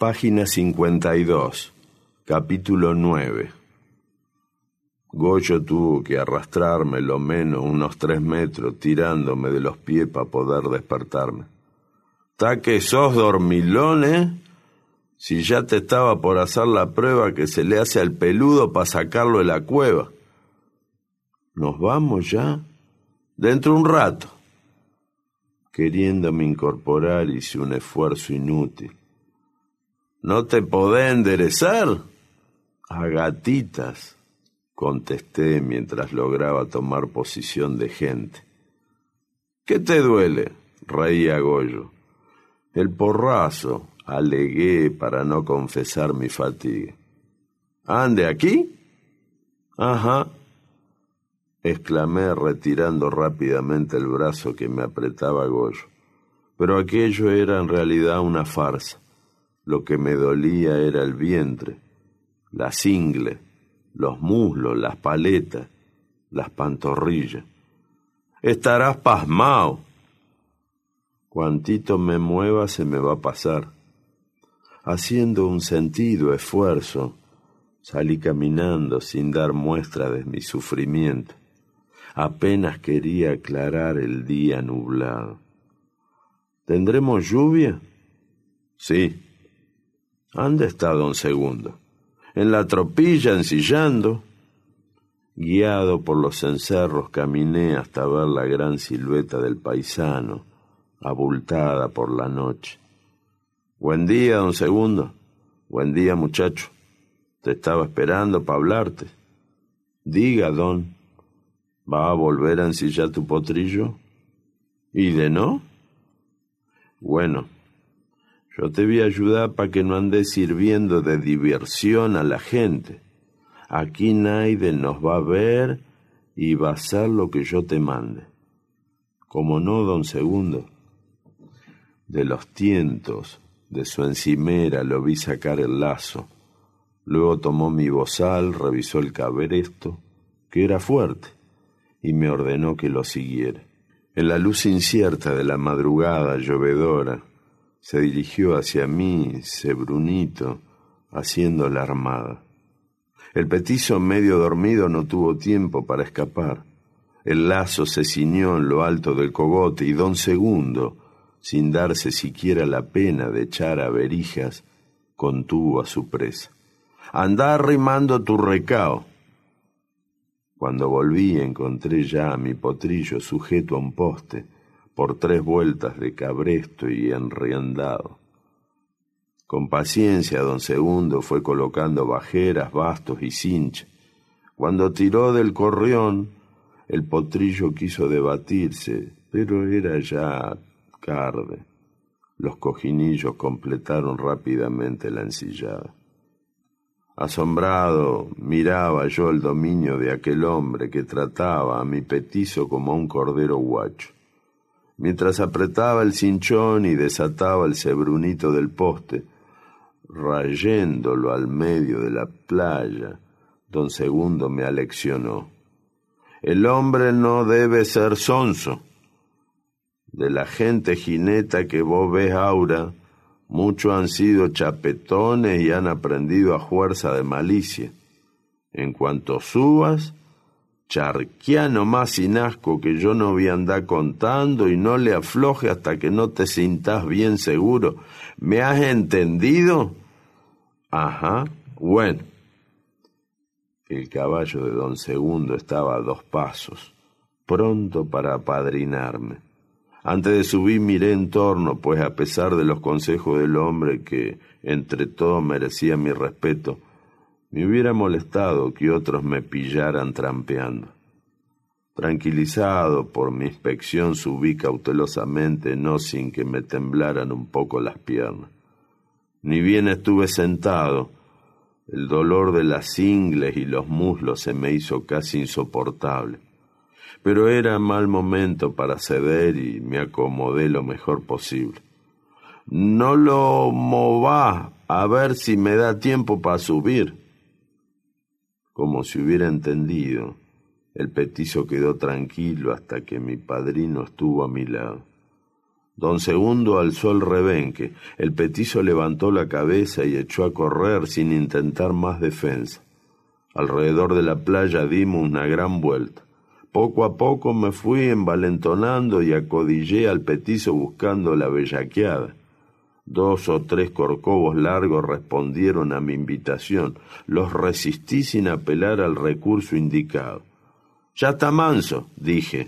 Página 52, capítulo 9. Goyo tuvo que arrastrarme lo menos unos 3 metros tirándome de los pies para poder despertarme. ¿Ta que sos dormilón, eh? Si ya te estaba por hacer la prueba que se le hace al peludo para sacarlo de la cueva. ¿Nos vamos ya? Dentro un rato. Queriéndome incorporar hice un esfuerzo inútil. ¿No te podés enderezar? A gatitas, contesté mientras lograba tomar posición de gente. ¿Qué te duele? Reía Goyo. El porrazo, alegué para no confesar mi fatiga. ¿Ande aquí? Ajá, exclamé retirando rápidamente el brazo que me apretaba Goyo. Pero aquello era en realidad una farsa. Lo que me dolía era el vientre, las ingles, los muslos, las paletas, las pantorrillas. Estarás pasmado. Cuantito me mueva se me va a pasar. Haciendo un sentido esfuerzo, salí caminando sin dar muestra de mi sufrimiento. Apenas quería aclarar el día nublado. ¿Tendremos lluvia? Sí. ¿Dónde está don Segundo? En la tropilla, ensillando. Guiado por los cencerros, caminé hasta ver la gran silueta del paisano, abultada por la noche. Buen día, don Segundo. Buen día, muchacho. Te estaba esperando para hablarte. Diga, don, ¿va a volver a ensillar tu potrillo? ¿Y de no? Bueno, yo te voy a ayudar para que no andes sirviendo de diversión a la gente. Aquí nadie nos va a ver y va a hacer lo que yo te mande. ¿Cómo no, don Segundo? De los tientos de su encimera lo vi sacar el lazo. Luego tomó mi bozal, revisó el cabresto, que era fuerte, y me ordenó que lo siguiera. En la luz incierta de la madrugada llovedora, se dirigió hacia mí, Sebrunito, haciendo la armada. El petizo medio dormido no tuvo tiempo para escapar. El lazo se ciñó en lo alto del cogote y don Segundo, sin darse siquiera la pena de echar a verijas, contuvo a su presa. «Andá arrimando tu recao». Cuando volví encontré ya a mi potrillo sujeto a un poste, por 3 vueltas de cabresto y enriendado. Con paciencia don Segundo fue colocando bajeras, bastos y cincha. Cuando tiró del corrión, el potrillo quiso debatirse, pero era ya tarde. Los cojinillos completaron rápidamente la ensillada. Asombrado, miraba yo el dominio de aquel hombre que trataba a mi petizo como a un cordero guacho. Mientras apretaba el cinchón y desataba el sebrunito del poste, rayéndolo al medio de la playa, don Segundo me aleccionó. El hombre no debe ser sonso. De la gente jineta que vos ves ahora, muchos han sido chapetones y han aprendido a fuerza de malicia. En cuanto subas, charqueá nomás sin asco que yo no voy a andar contando y no le afloje hasta que no te sintás bien seguro. ¿Me has entendido? Ajá, bueno. El caballo de don Segundo estaba a 2 pasos, pronto para apadrinarme. Antes de subir miré en torno, pues a pesar de los consejos del hombre que, entre todos, merecía mi respeto, me hubiera molestado que otros me pillaran trampeando. Tranquilizado por mi inspección, subí cautelosamente, no sin que me temblaran un poco las piernas. Ni bien estuve sentado, el dolor de las ingles y los muslos se me hizo casi insoportable. Pero era mal momento para ceder y me acomodé lo mejor posible. «No lo mová, a ver si me da tiempo para subir». Como si hubiera entendido, el petizo quedó tranquilo hasta que mi padrino estuvo a mi lado. Don Segundo alzó el rebenque. El petizo levantó la cabeza y echó a correr sin intentar más defensa. Alrededor de la playa dimos una gran vuelta. Poco a poco me fui envalentonando y acodillé al petizo buscando la bellaqueada. 2 o 3 corcovos largos respondieron a mi invitación. Los resistí sin apelar al recurso indicado. «Ya está manso», dije.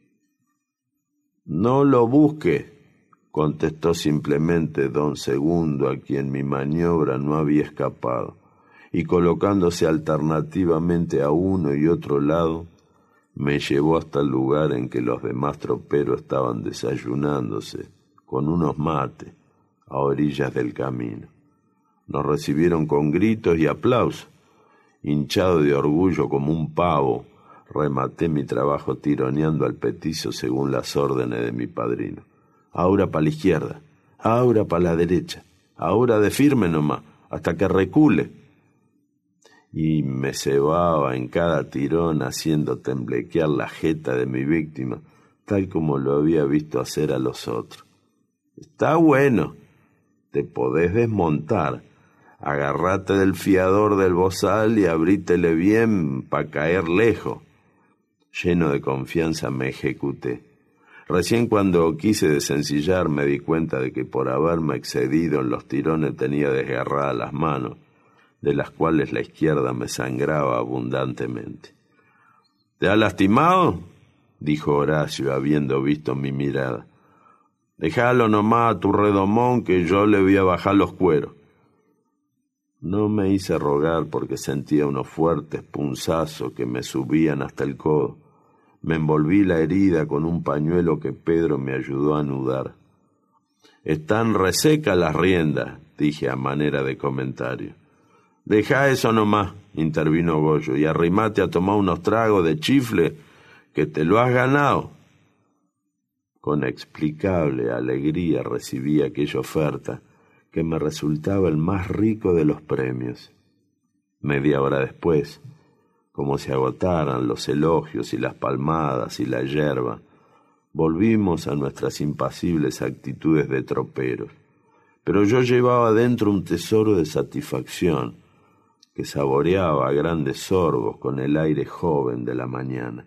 «No lo busque», contestó simplemente don Segundo, a quien mi maniobra no había escapado, y colocándose alternativamente a uno y otro lado, me llevó hasta el lugar en que los demás troperos estaban desayunándose, con unos mates, a orillas del camino. Nos recibieron con gritos y aplausos. Hinchado de orgullo como un pavo, rematé mi trabajo tironeando al petizo según las órdenes de mi padrino. Ahora para la izquierda, ahora para la derecha, ahora de firme nomás, hasta que recule. Y me cebaba en cada tirón haciendo temblequear la jeta de mi víctima, tal como lo había visto hacer a los otros. «Está bueno, te podés desmontar, agarrate del fiador del bozal y abrítele bien pa' caer lejos». Lleno de confianza me ejecuté. Recién cuando quise desencillar me di cuenta de que por haberme excedido en los tirones tenía desgarradas las manos, de las cuales la izquierda me sangraba abundantemente. «¿Te ha lastimado?», dijo Horacio, habiendo visto mi mirada. «Dejalo nomás a tu redomón, que yo le voy a bajar los cueros». No me hice rogar porque sentía unos fuertes punzazos que me subían hasta el codo. Me envolví la herida con un pañuelo que Pedro me ayudó a anudar. «Están resecas las riendas», dije a manera de comentario. «Dejá eso nomás», intervino Goyo, «y arrimate a tomar unos tragos de chifle, que te lo has ganado». Con explicable alegría recibí aquella oferta, que me resultaba el más rico de los premios. Media hora después, como se agotaran los elogios y las palmadas y la yerba, volvimos a nuestras impasibles actitudes de troperos. Pero yo llevaba dentro un tesoro de satisfacción, que saboreaba a grandes sorbos con el aire joven de la mañana.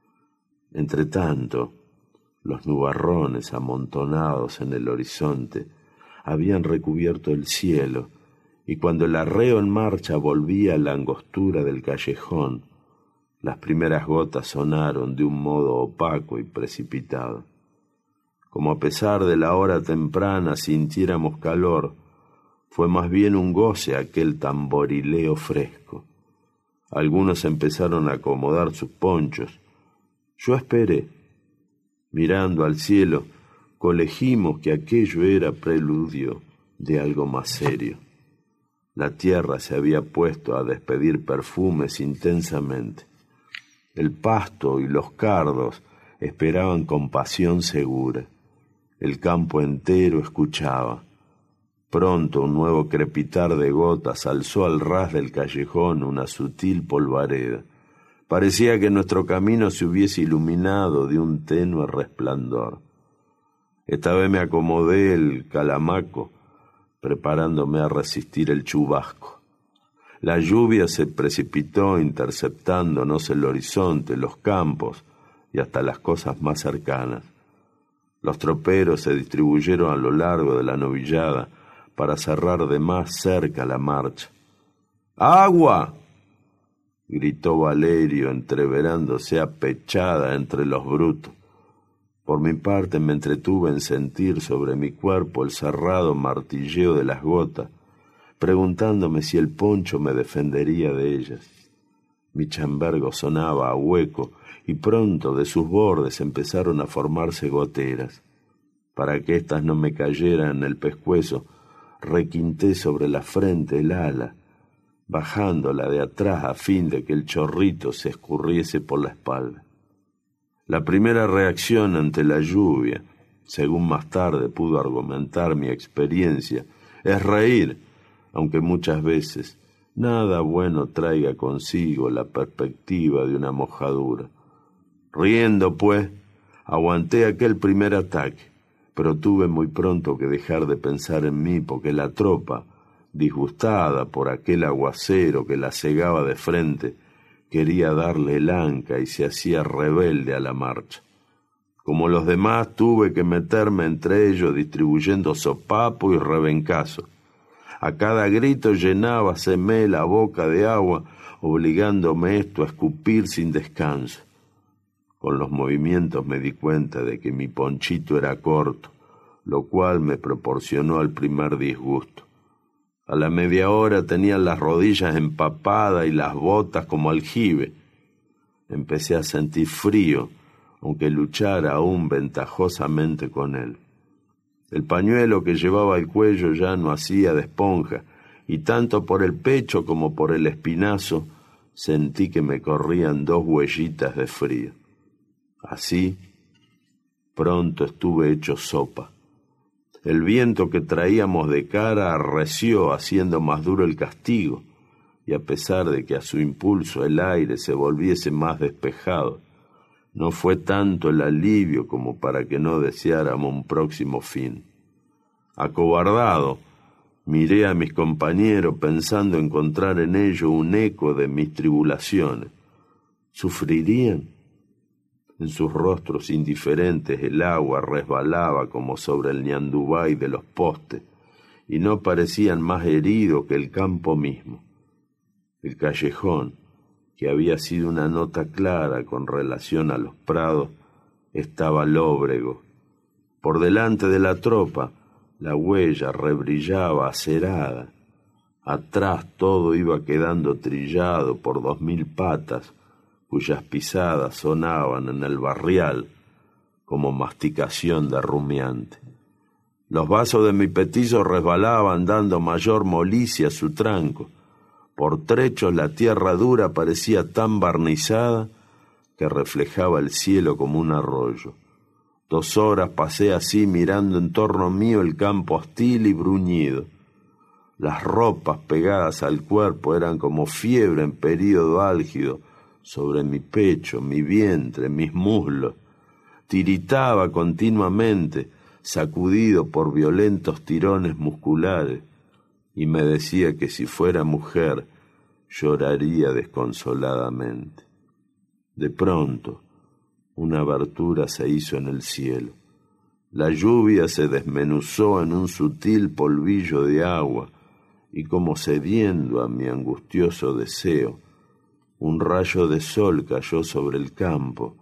Entretanto, los nubarrones amontonados en el horizonte habían recubierto el cielo, y cuando el arreo en marcha volvía a la angostura del callejón, las primeras gotas sonaron de un modo opaco y precipitado. Como a pesar de la hora temprana sintiéramos calor, fue más bien un goce aquel tamborileo fresco. Algunos empezaron a acomodar sus ponchos. Yo esperé. Mirando al cielo, colegimos que aquello era preludio de algo más serio. La tierra se había puesto a despedir perfumes intensamente. El pasto y los cardos esperaban con pasión segura. El campo entero escuchaba. Pronto un nuevo crepitar de gotas alzó al ras del callejón una sutil polvareda. Parecía que nuestro camino se hubiese iluminado de un tenue resplandor. Esta vez me acomodé el calamaco, preparándome a resistir el chubasco. La lluvia se precipitó interceptándonos el horizonte, los campos y hasta las cosas más cercanas. Los troperos se distribuyeron a lo largo de la novillada para cerrar de más cerca la marcha. «¡Agua!», gritó Valerio, entreverándose apechada entre los brutos. Por mi parte me entretuve en sentir sobre mi cuerpo el cerrado martilleo de las gotas, preguntándome si el poncho me defendería de ellas. Mi chambergo sonaba a hueco y pronto de sus bordes empezaron a formarse goteras. Para que éstas no me cayeran en el pescuezo, requinté sobre la frente el ala, bajándola de atrás a fin de que el chorrito se escurriese por la espalda. La primera reacción ante la lluvia, según más tarde pudo argumentar mi experiencia, es reír, aunque muchas veces nada bueno traiga consigo la perspectiva de una mojadura. Riendo, pues, aguanté aquel primer ataque, pero tuve muy pronto que dejar de pensar en mí porque la tropa, disgustada por aquel aguacero que la cegaba de frente, quería darle el anca y se hacía rebelde a la marcha. Como los demás, tuve que meterme entre ellos distribuyendo sopapo y rebencazo. A cada grito llenábaseme la boca de agua, obligándome esto a escupir sin descanso. Con los movimientos me di cuenta de que mi ponchito era corto, lo cual me proporcionó el primer disgusto. A la media hora tenía las rodillas empapadas y las botas como aljibe. Empecé a sentir frío, aunque luchara aún ventajosamente con él. El pañuelo que llevaba al cuello ya no hacía de esponja, y tanto por el pecho como por el espinazo sentí que me corrían 2 huellitas de frío. Así, pronto estuve hecho sopa. El viento que traíamos de cara arreció, haciendo más duro el castigo, y a pesar de que a su impulso el aire se volviese más despejado, no fue tanto el alivio como para que no deseáramos un próximo fin. Acobardado, miré a mis compañeros pensando encontrar en ellos un eco de mis tribulaciones. ¿Sufrirían? En sus rostros indiferentes el agua resbalaba como sobre el ñandubay de los postes, y no parecían más heridos que el campo mismo. El callejón, que había sido una nota clara con relación a los prados, estaba lóbrego. Por delante de la tropa, la huella rebrillaba acerada. Atrás todo iba quedando trillado por 2000 patas, cuyas pisadas sonaban en el barrial como masticación de rumiante. Los vasos de mi petizo resbalaban dando mayor molicie a su tranco. Por trechos la tierra dura parecía tan barnizada que reflejaba el cielo como un arroyo. 2 horas pasé así mirando en torno mío el campo hostil y bruñido. Las ropas pegadas al cuerpo eran como fiebre en período álgido sobre mi pecho, mi vientre, mis muslos. Tiritaba continuamente, sacudido por violentos tirones musculares, y me decía que si fuera mujer lloraría desconsoladamente. De pronto, una abertura se hizo en el cielo. La lluvia se desmenuzó en un sutil polvillo de agua, y como cediendo a mi angustioso deseo, un rayo de sol cayó sobre el campo.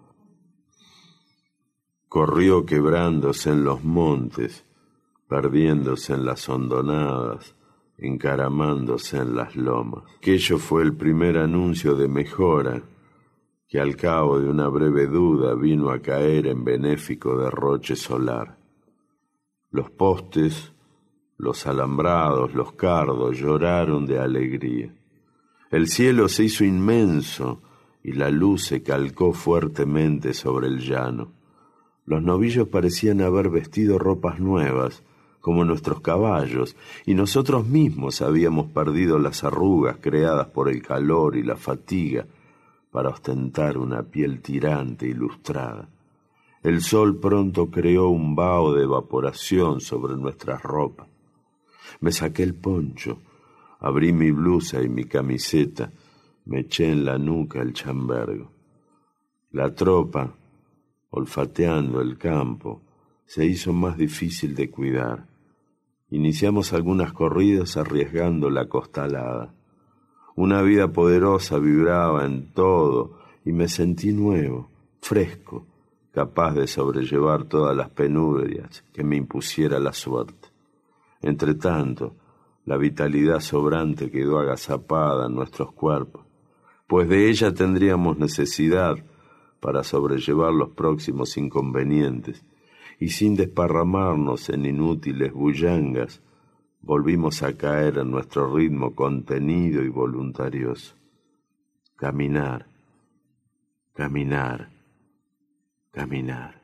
Corrió quebrándose en los montes, perdiéndose en las hondonadas, encaramándose en las lomas. Aquello fue el primer anuncio de mejora, que al cabo de una breve duda vino a caer en benéfico derroche solar. Los postes, los alambrados, los cardos lloraron de alegría. El cielo se hizo inmenso y la luz se calcó fuertemente sobre el llano. Los novillos parecían haber vestido ropas nuevas, como nuestros caballos, y nosotros mismos habíamos perdido las arrugas creadas por el calor y la fatiga para ostentar una piel tirante y lustrada. El sol pronto creó un vaho de evaporación sobre nuestras ropas. Me saqué el poncho, abrí mi blusa y mi camiseta, me eché en la nuca el chambergo. La tropa, olfateando el campo, se hizo más difícil de cuidar. Iniciamos algunas corridas arriesgando la costalada. Una vida poderosa vibraba en todo y me sentí nuevo, fresco, capaz de sobrellevar todas las penurias que me impusiera la suerte. Entretanto, la vitalidad sobrante quedó agazapada en nuestros cuerpos, pues de ella tendríamos necesidad para sobrellevar los próximos inconvenientes, y sin desparramarnos en inútiles bullangas, volvimos a caer en nuestro ritmo contenido y voluntarioso. Caminar, caminar, caminar.